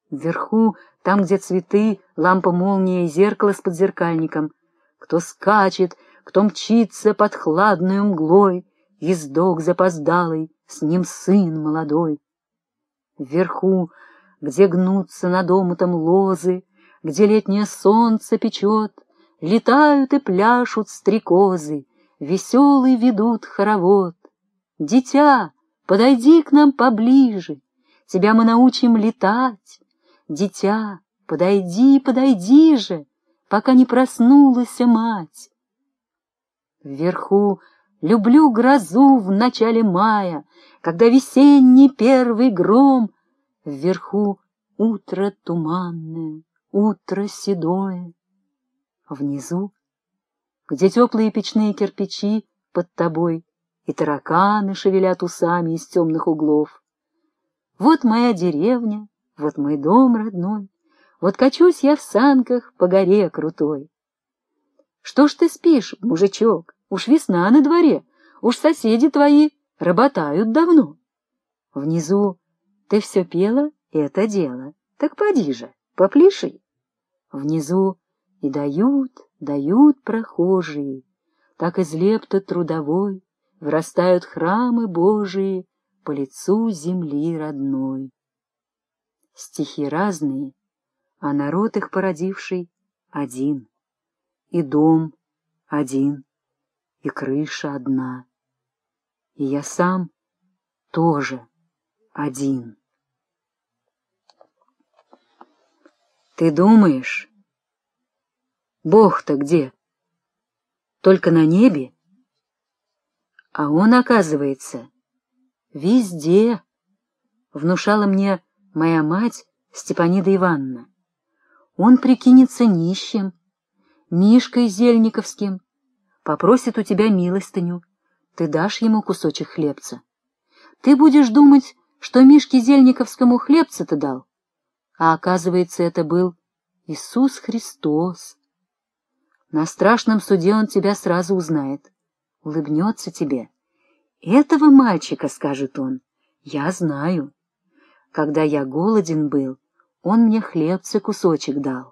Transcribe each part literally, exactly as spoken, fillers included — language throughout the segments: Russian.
Вверху, там, где цветы, лампа, молния и зеркало с подзеркальником. Кто скачет, кто мчится под хладною мглой, ездок запоздалый, с ним сын молодой. Вверху, где гнутся над омутом лозы, где летнее солнце печет, летают и пляшут стрекозы, веселый ведут хоровод. Дитя, подойди к нам поближе, тебя мы научим летать. Дитя, подойди, подойди же, пока не проснулась мать. Вверху люблю грозу в начале мая, когда весенний первый гром. Вверху утро туманное, утро седое. Внизу, где теплые печные кирпичи под тобой, и тараканы шевелят усами из темных углов. Вот моя деревня, вот мой дом родной, вот качусь я в санках по горе крутой. Что ж ты спишь, мужичок? Уж весна на дворе, уж соседи твои работают давно. Внизу ты все пела это дело, так поди же, попляши. Внизу и дают, дают прохожие, так из лепта трудовой вырастают храмы Божии по лицу земли родной. Стихи разные, а народ их породивший один, и дом один, и крыша одна, и я сам тоже один. Ты думаешь, Бог-то где? Только на небе? А он, оказывается, везде, внушала мне моя мать Степанида Ивановна. Он прикинется нищим, Мишкой Зельниковским, попросит у тебя милостыню, ты дашь ему кусочек хлебца. Ты будешь думать, что Мишке Зельниковскому хлебца-то дал, а оказывается, это был Иисус Христос. На страшном суде он тебя сразу узнает, улыбнется тебе. Этого мальчика, скажет он, я знаю. Когда я голоден был, он мне хлебца кусочек дал.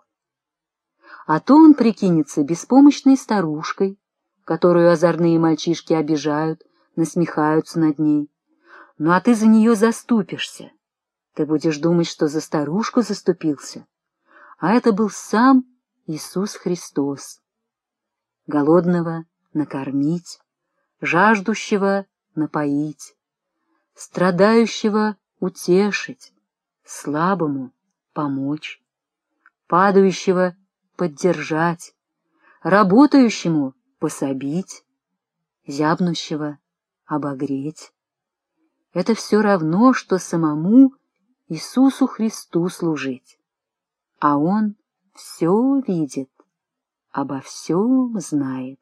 А то он прикинется беспомощной старушкой, которую озорные мальчишки обижают, насмехаются над ней. Ну а ты за нее заступишься. Ты будешь думать, что за старушку заступился. А это был сам Иисус Христос. Голодного накормить, жаждущего напоить, страдающего утешить, слабому помочь, падающего поддержать, работающему пособить, зябнущего обогреть. Это все равно, что самому Иисусу Христу служить. А Он все видит, обо всем знает.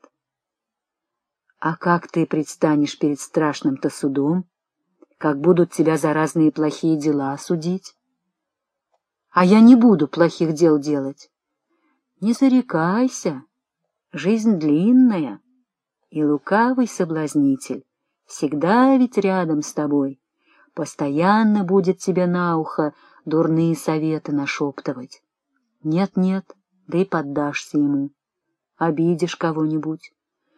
А как ты предстанешь перед страшным-то судом? Как будут тебя за разные плохие дела судить? А я не буду плохих дел делать. Не зарекайся, жизнь длинная, и лукавый соблазнитель всегда ведь рядом с тобой, постоянно будет тебе на ухо дурные советы нашептывать. Нет-нет, да и поддашься ему, обидишь кого-нибудь.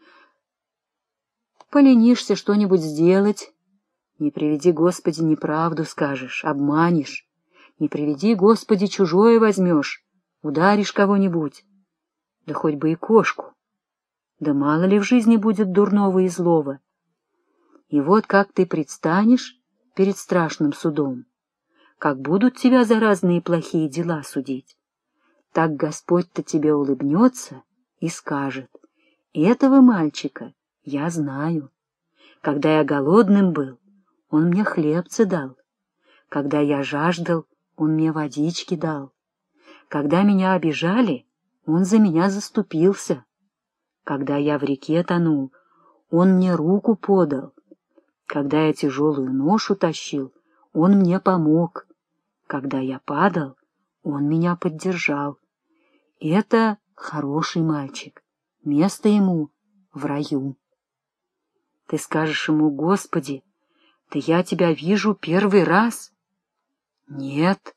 Поленишься что-нибудь сделать, не приведи, Господи, неправду скажешь, обманешь, не приведи, Господи, чужое возьмешь, ударишь кого-нибудь, да хоть бы и кошку. Да мало ли в жизни будет дурного и злого. И вот как ты предстанешь перед страшным судом, как будут тебя за разные плохие дела судить, так Господь-то тебе улыбнется и скажет: этого мальчика я знаю. Когда я голодным был, он мне хлебца дал. Когда я жаждал, он мне водички дал. Когда меня обижали, он за меня заступился. Когда я в реке тонул, он мне руку подал. Когда я тяжелую ношу тащил, он мне помог. Когда я падал, он меня поддержал. Это хороший мальчик, место ему в раю. Ты скажешь ему: Господи, да я тебя вижу первый раз. Нет,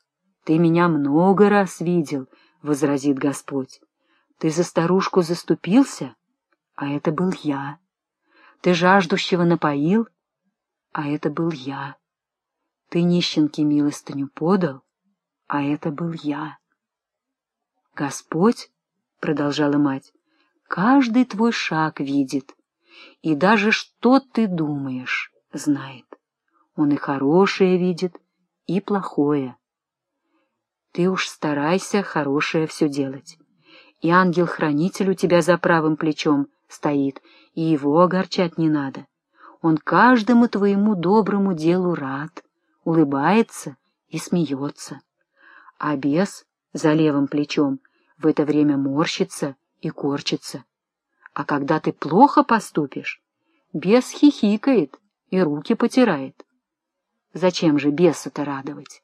Ты меня много раз видел, — возразит Господь. Ты за старушку заступился, а это был я. Ты жаждущего напоил, а это был я. Ты нищенке милостыню подал, а это был я. Господь, — продолжала мать, — каждый твой шаг видит, и даже что ты думаешь, знает. Он и хорошее видит, и плохое. Ты уж старайся хорошее все делать. И ангел-хранитель у тебя за правым плечом стоит, и его огорчать не надо. Он каждому твоему доброму делу рад, улыбается и смеется. А бес за левым плечом в это время морщится и корчится. А когда ты плохо поступишь, бес хихикает и руки потирает. Зачем же беса-то радовать?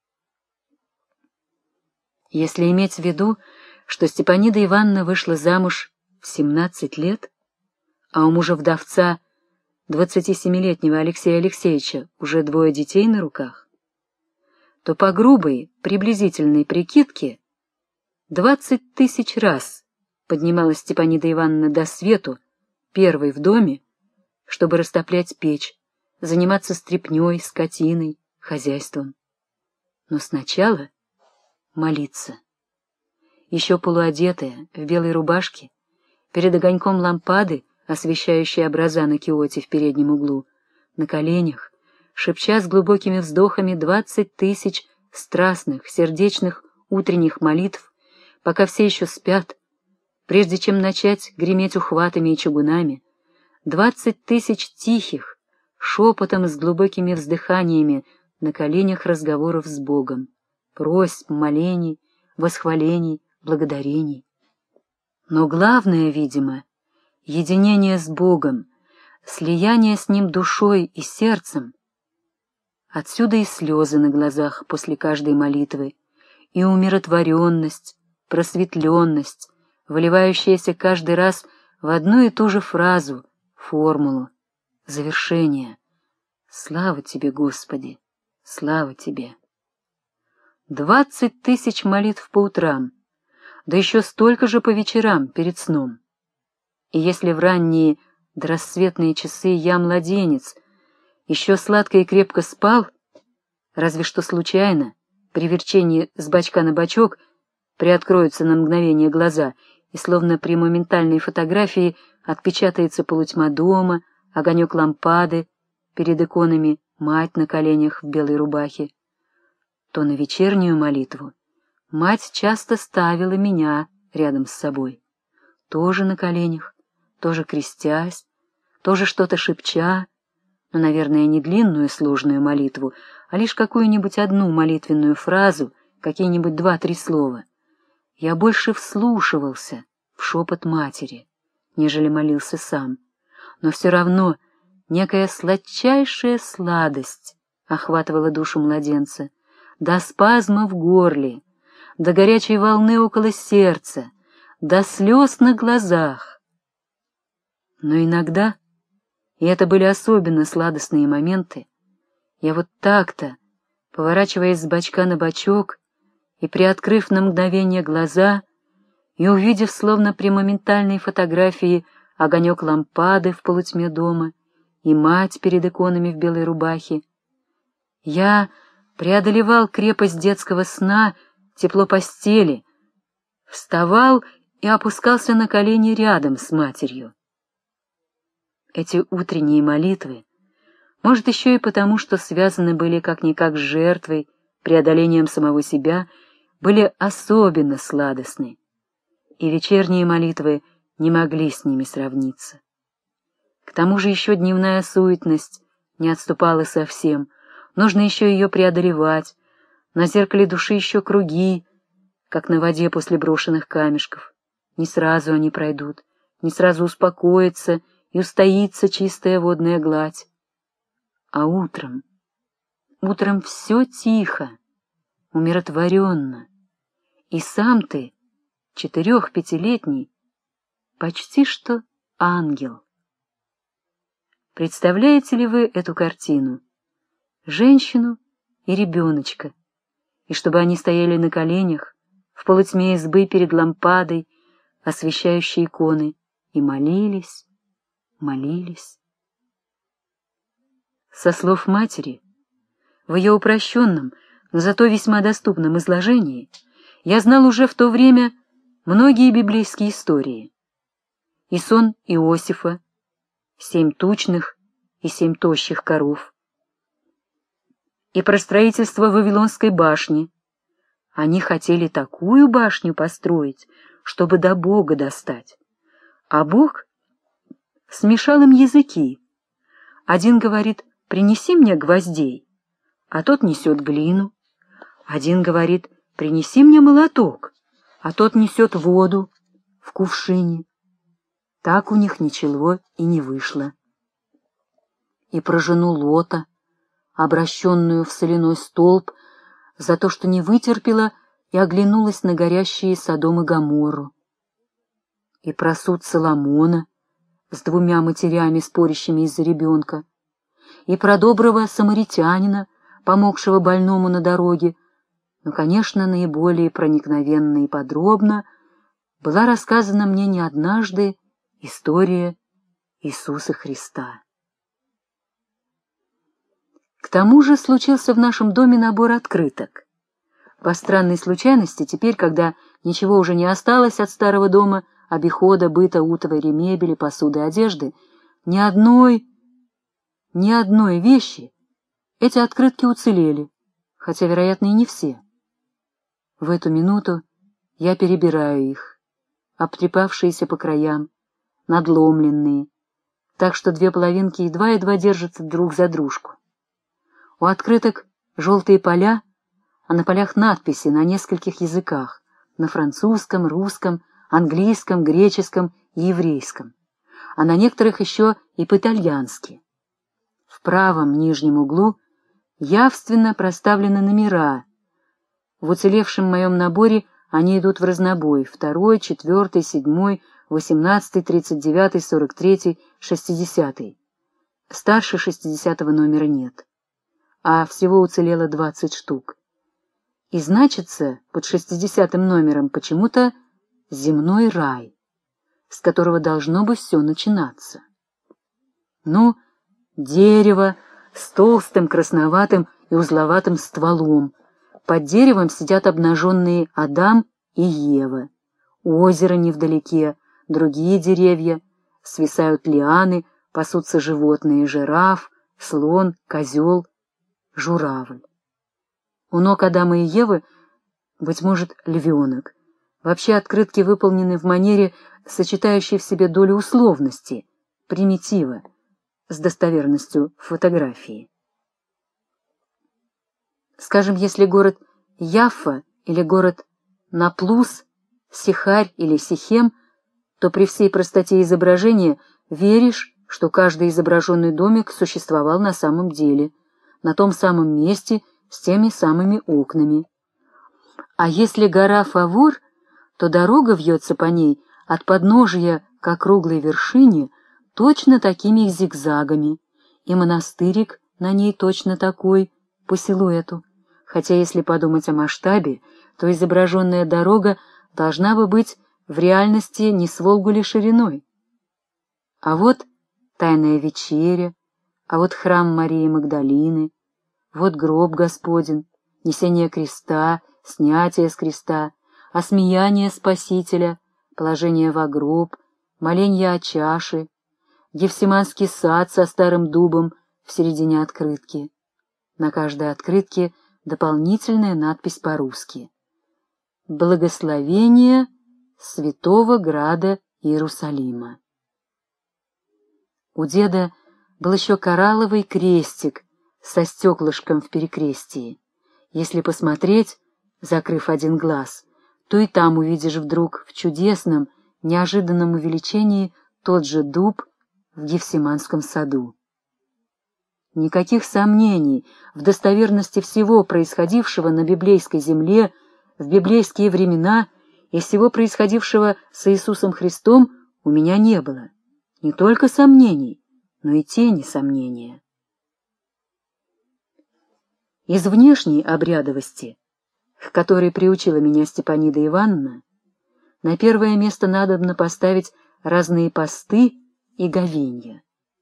Если иметь в виду, что Степанида Ивановна вышла замуж в семнадцать лет, а у мужа-вдовца двадцатисемилетнего Алексея Алексеевича уже двое детей на руках, то по грубой, приблизительной прикидке двадцать тысяч раз поднималась Степанида Ивановна до свету, первой в доме, чтобы растоплять печь, заниматься стряпнёй, скотиной, хозяйством. Но сначала молиться. Еще полуодетая, в белой рубашке, перед огоньком лампады, освещающей образа на киоте в переднем углу, на коленях, шепча с глубокими вздохами двадцать тысяч страстных, сердечных утренних молитв, пока все еще спят, прежде чем начать греметь ухватами и чугунами, двадцать тысяч тихих, шепотом с глубокими вздыханиями на коленях разговоров с Богом, просьб, молений, восхвалений, благодарений. Но главное, видимо, единение с Богом, слияние с Ним душой и сердцем. Отсюда и слезы на глазах после каждой молитвы, и умиротворенность, просветленность, выливающаяся каждый раз в одну и ту же фразу, формулу, завершение. Слава Тебе, Господи, слава Тебе! Двадцать тысяч молитв по утрам, да еще столько же по вечерам перед сном. И если в ранние дорассветные часы я, младенец, еще сладко и крепко спал, разве что случайно, при верчении с бачка на бачок, приоткроются на мгновение глаза, и словно при моментальной фотографии отпечатается полутьма дома, огонек лампады, перед иконами мать на коленях в белой рубахе, то на вечернюю молитву мать часто ставила меня рядом с собой, тоже на коленях, тоже крестясь, тоже что-то шепча, но, наверное, не длинную сложную молитву, а лишь какую-нибудь одну молитвенную фразу, какие-нибудь два-три слова. Я больше вслушивался в шепот матери, нежели молился сам, но все равно некая сладчайшая сладость охватывала душу младенца, до спазма в горле, до горячей волны около сердца, до слез на глазах. Но иногда, и это были особенно сладостные моменты, я вот так-то, поворачиваясь с бачка на бачок и приоткрыв на мгновение глаза и увидев, словно при моментальной фотографии, огонек лампады в полутьме дома и мать перед иконами в белой рубахе, я преодолевал крепость детского сна, тепло постели, вставал и опускался на колени рядом с матерью. Эти утренние молитвы, может, еще и потому, что связаны были как-никак с жертвой, преодолением самого себя, были особенно сладостны, и вечерние молитвы не могли с ними сравниться. К тому же еще дневная суетность не отступала совсем, нужно еще ее преодолевать, на зеркале души еще круги, как на воде после брошенных камешков. Не сразу они пройдут, не сразу успокоится и устоится чистая водная гладь. А утром, утром все тихо, умиротворенно, и сам ты, четырех-пятилетний, почти что ангел. Представляете ли вы эту картину? Женщину и ребеночка, и чтобы они стояли на коленях в полутьме избы перед лампадой, освещающей иконы, и молились, молились. Со слов матери, в ее упрощенном, но зато весьма доступном изложении, я знал уже в то время многие библейские истории. И сон Иосифа, семь тучных и семь тощих коров, и про строительство Вавилонской башни. Они хотели такую башню построить, чтобы до Бога достать. А Бог смешал им языки. Один говорит: «Принеси мне гвоздей», а тот несет глину. Один говорит: «Принеси мне молоток», а тот несет воду в кувшине. Так у них ничего и не вышло. И про жену Лота, обращенную в соляной столб, за то, что не вытерпела и оглянулась на горящие Содом и Гоморру. И про суд Соломона с двумя матерями, спорящими из-за ребенка. И про доброго самаритянина, помогшего больному на дороге. Но, конечно, наиболее проникновенно и подробно была рассказана мне не однажды история Иисуса Христа. К тому же случился в нашем доме набор открыток. По странной случайности, теперь, когда ничего уже не осталось от старого дома, обихода, быта, утвари, мебели, посуды, одежды, ни одной, ни одной вещи эти открытки уцелели, хотя, вероятно, и не все. В эту минуту я перебираю их, обтрепавшиеся по краям, надломленные, так что две половинки едва-едва держатся друг за дружку. У открыток желтые поля, а на полях надписи на нескольких языках, на французском, русском, английском, греческом и еврейском, а на некоторых еще и по-итальянски. В правом нижнем углу явственно проставлены номера. В уцелевшем моем наборе они идут в разнобой: второй, четвертый, седьмой, восемнадцатый, тридцать девятый, сорок третий, шестидесятый. Старше шестидесятого номера нет, а всего уцелело двадцать штук. И значится под шестидесятым номером почему-то земной рай, с которого должно бы все начинаться. Ну, дерево с толстым красноватым и узловатым стволом. Под деревом сидят обнаженные Адам и Ева. Озеро невдалеке, другие деревья, свисают лианы, пасутся животные: жираф, слон, козел, журавль. У ног Адама и Евы, быть может, львенок. Вообще открытки выполнены в манере, сочетающей в себе долю условности, примитива, с достоверностью фотографии. Скажем, если город Яффа или город Наплус, Сихарь или Сихем, то при всей простоте изображения веришь, что каждый изображенный домик существовал на самом деле, на том самом месте, с теми самыми окнами. А если гора Фавор, то дорога вьется по ней от подножия к округлой вершине точно такими зигзагами, и монастырик на ней точно такой, по силуэту, хотя если подумать о масштабе, то изображенная дорога должна бы быть в реальности не с Волгу ли шириной. А вот Тайная вечеря, а вот храм Марии Магдалины, вот гроб Господень, несение креста, снятие с креста, осмеяние Спасителя, положение во гроб, моленье о чаше, Гефсиманский сад со старым дубом в середине открытки. На каждой открытке дополнительная надпись по-русски: «Благословение Святого Града Иерусалима». У деда был еще коралловый крестик со стеклышком в перекрестии. Если посмотреть, закрыв один глаз, то и там увидишь вдруг в чудесном, неожиданном увеличении тот же дуб в Гефсиманском саду. Никаких сомнений в достоверности всего происходившего на библейской земле в библейские времена и всего происходившего с Иисусом Христом у меня не было. Не только сомнений, но и тени сомнения. Из внешней обрядовости к которой приучила меня Степанида Ивановна, на первое место надобно поставить разные посты и говенья.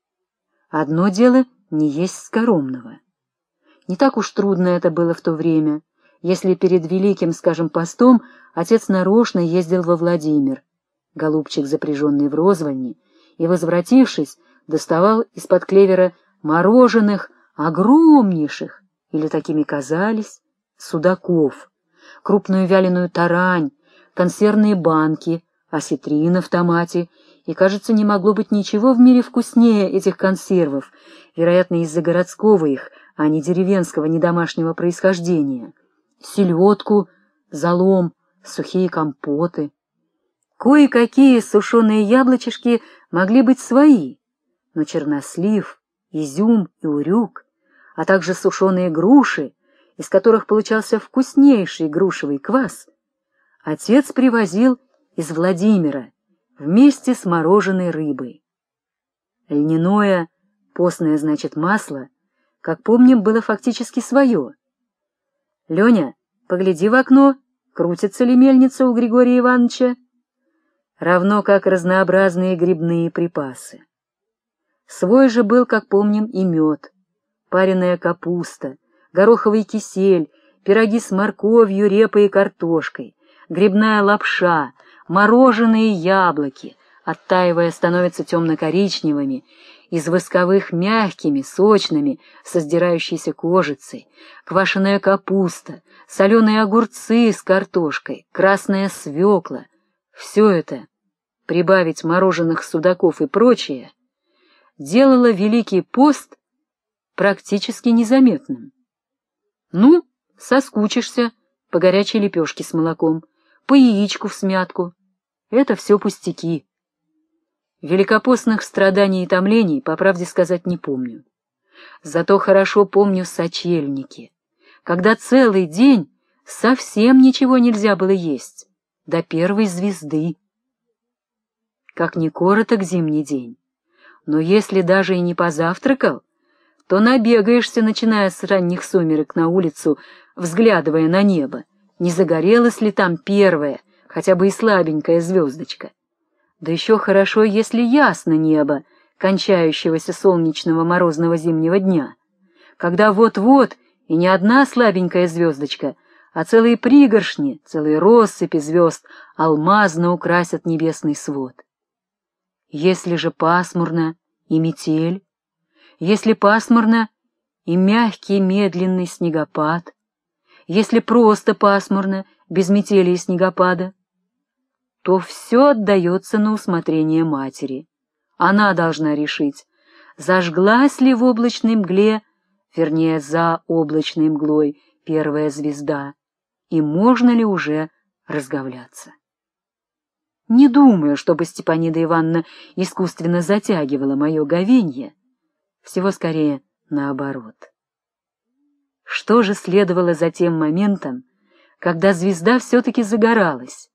Одно дело не есть скоромного. Не так уж трудно это было в то время, если перед великим, скажем, постом отец нарочно ездил во Владимир, голубчик, запряженный в розвальни, и, возвратившись, доставал из-под клевера мороженых, огромнейших, или такими казались, судаков, крупную вяленую тарань, консервные банки, осетрина в томате, и, кажется, не могло быть ничего в мире вкуснее этих консервов, вероятно, из-за городского их, а не деревенского, не домашнего происхождения, селедку, залом, сухие компоты. Кое-какие сушеные яблочишки могли быть свои, но чернослив, изюм и урюк, а также сушеные груши, из которых получался вкуснейший грушевый квас, отец привозил из Владимира вместе с мороженой рыбой. Льняное, постное, значит, масло, как помним, было фактически свое. — Леня, погляди в окно, крутится ли мельница у Григория Ивановича? Равно как разнообразные грибные припасы. Свой же был, как помним, и мед, пареная капуста, гороховый кисель, пироги с морковью, репой и картошкой, грибная лапша, мороженые яблоки, оттаивая, становятся темно-коричневыми, из восковых мягкими, сочными, со сдирающейся кожицей, квашеная капуста, соленые огурцы с картошкой, красная свекла. Все это, прибавить мороженых судаков и прочее, делало Великий пост практически незаметным. Ну, соскучишься по горячей лепешке с молоком, по яичку в смятку. Это все пустяки. Великопостных страданий и томлений, по правде сказать, не помню. Зато хорошо помню сочельники, когда целый день совсем ничего нельзя было есть, до первой звезды. Как ни короток зимний день, но если даже и не позавтракал, то набегаешься, начиная с ранних сумерек на улицу, взглядывая на небо, не загорелась ли там первая, хотя бы и слабенькая звездочка. Да еще хорошо, если ясно небо кончающегося солнечного морозного зимнего дня, когда вот-вот и не одна слабенькая звездочка, а целые пригоршни, целые россыпи звезд алмазно украсят небесный свод. Если же пасмурно и метель, если пасмурно и мягкий медленный снегопад, если просто пасмурно, без метели и снегопада, то все отдается на усмотрение матери. Она должна решить, зажглась ли в облачной мгле, вернее, за облачной мглой, первая звезда, и можно ли уже разговляться. Не думаю, чтобы Степанида Ивановна искусственно затягивала мое говенье, всего скорее наоборот. Что же следовало за тем моментом, когда звезда все-таки загоралась?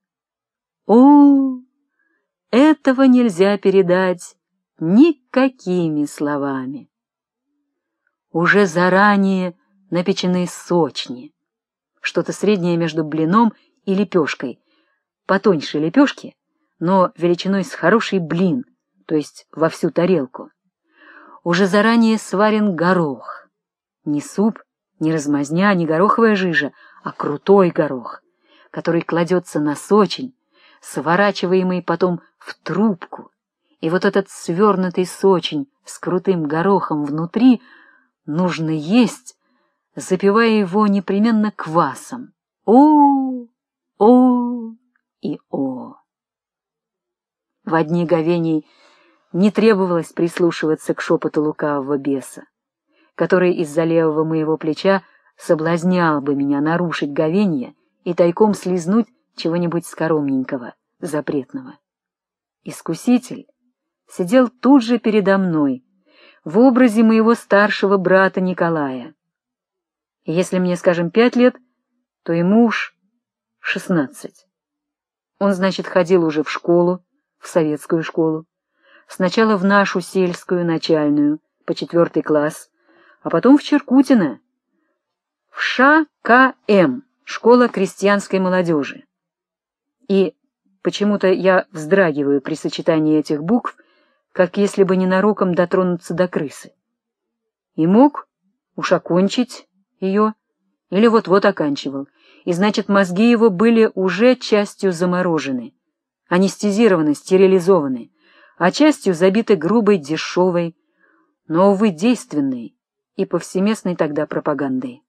О, этого нельзя передать никакими словами. Уже заранее напечены сочни, что-то среднее между блином и лепешкой, потоньше лепешки, но величиной с хороший блин, то есть во всю тарелку. Уже заранее сварен горох, не суп, не размазня, не гороховая жижа, а крутой горох, который кладется на сочень, сворачиваемый потом в трубку, и вот этот свернутый сочень с крутым горохом внутри нужно есть, запивая его непременно квасом. О, о и о! В дни говений не требовалось прислушиваться к шепоту лукавого беса, который из-за левого моего плеча соблазнял бы меня нарушить говенье и тайком слизнуть чего-нибудь скоромненького, запретного. Искуситель сидел тут же передо мной, в образе моего старшего брата Николая. И если мне, скажем, пять лет, то ему уж шестнадцать. Он, значит, ходил уже в школу, в советскую школу, сначала в нашу сельскую начальную, по четвертый класс, а потом в Черкутино, в ШКМ, школа крестьянской молодежи. И почему-то я вздрагиваю при сочетании этих букв, как если бы ненароком дотронуться до крысы. И мог уж окончить ее, или вот-вот оканчивал, и значит, мозги его были уже частью заморожены, анестезированы, стерилизованы, а частью забиты грубой, дешевой, но, увы, действенной и повсеместной тогда пропагандой.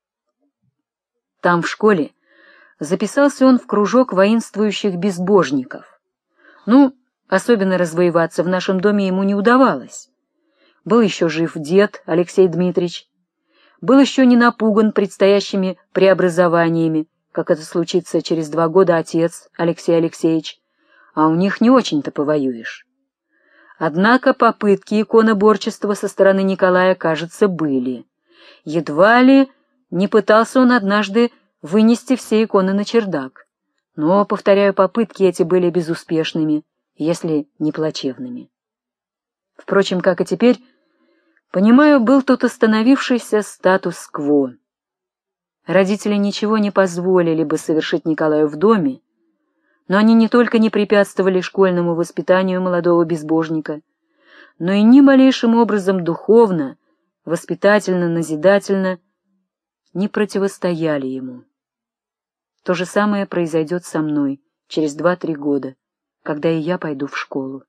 Там, в школе, записался он в кружок воинствующих безбожников. Ну, особенно развоеваться в нашем доме ему не удавалось. Был еще жив дед Алексей Дмитриевич, был еще не напуган предстоящими преобразованиями, как это случится через два года отец Алексей Алексеевич, а у них не очень-то повоюешь. Однако попытки иконоборчества со стороны Николая, кажется, были. Едва ли не пытался он однажды вынести все иконы на чердак. Но, повторяю, попытки эти были безуспешными, если не плачевными. Впрочем, как и теперь, понимаю, был тут остановившийся статус-кво. Родители ничего не позволили бы совершить Николаю в доме, но они не только не препятствовали школьному воспитанию молодого безбожника, но и ни малейшим образом духовно, воспитательно, назидательно не противостояли ему. То же самое произойдет со мной через два-три года, когда и я пойду в школу.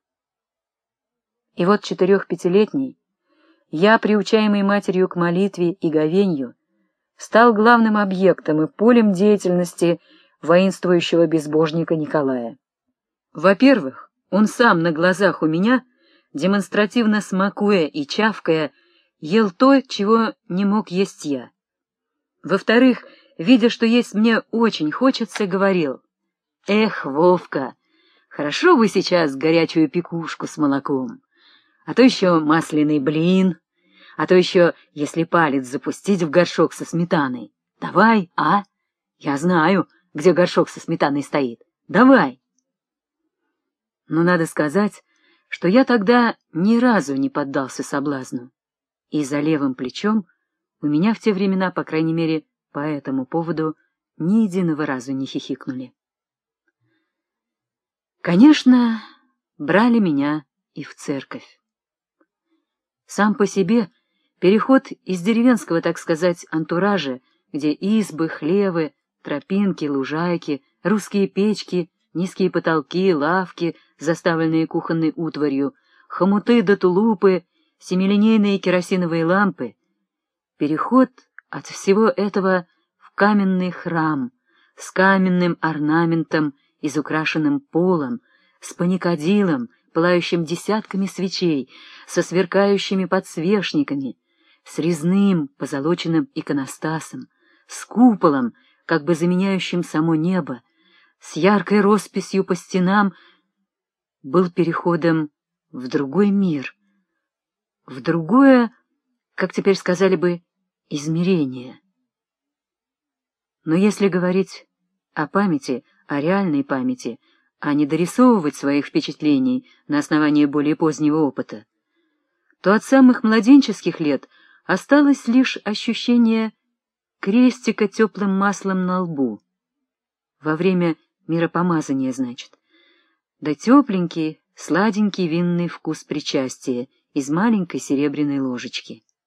И вот четырех-пятилетний я, приучаемый матерью к молитве и говенью, стал главным объектом и полем деятельности воинствующего безбожника Николая. Во-первых, он сам на глазах у меня, демонстративно смакуя и чавкая, ел то, чего не мог есть я. Во-вторых, видя, что есть мне очень хочется, говорил: «Эх, Вовка, хорошо бы сейчас горячую пекушку с молоком, а то еще масляный блин, а то еще, если палец запустить в горшок со сметаной. Давай, а? Я знаю, где горшок со сметаной стоит. Давай!» Но надо сказать, что я тогда ни разу не поддался соблазну, и за левым плечом у меня в те времена, по крайней мере, по этому поводу ни единого разу не хихикнули. Конечно, брали меня и в церковь. Сам по себе переход из деревенского, так сказать, антуража, где избы, хлевы, тропинки, лужайки, русские печки, низкие потолки, лавки, заставленные кухонной утварью, хомуты да тулупы, семилинейные керосиновые лампы, переход от всего этого в каменный храм с каменным орнаментом, изукрашенным полом, с паникадилом, пылающим десятками свечей, со сверкающими подсвечниками, с резным позолоченным иконостасом, с куполом, как бы заменяющим само небо, с яркой росписью по стенам, был переходом в другой мир, в другое, как теперь сказали бы, измерение. Но если говорить о памяти, о реальной памяти, а не дорисовывать своих впечатлений на основании более позднего опыта, то от самых младенческих лет осталось лишь ощущение крестика теплым маслом на лбу, во время миропомазания, значит, да тепленький, сладенький винный вкус причастия из маленькой серебряной ложечки.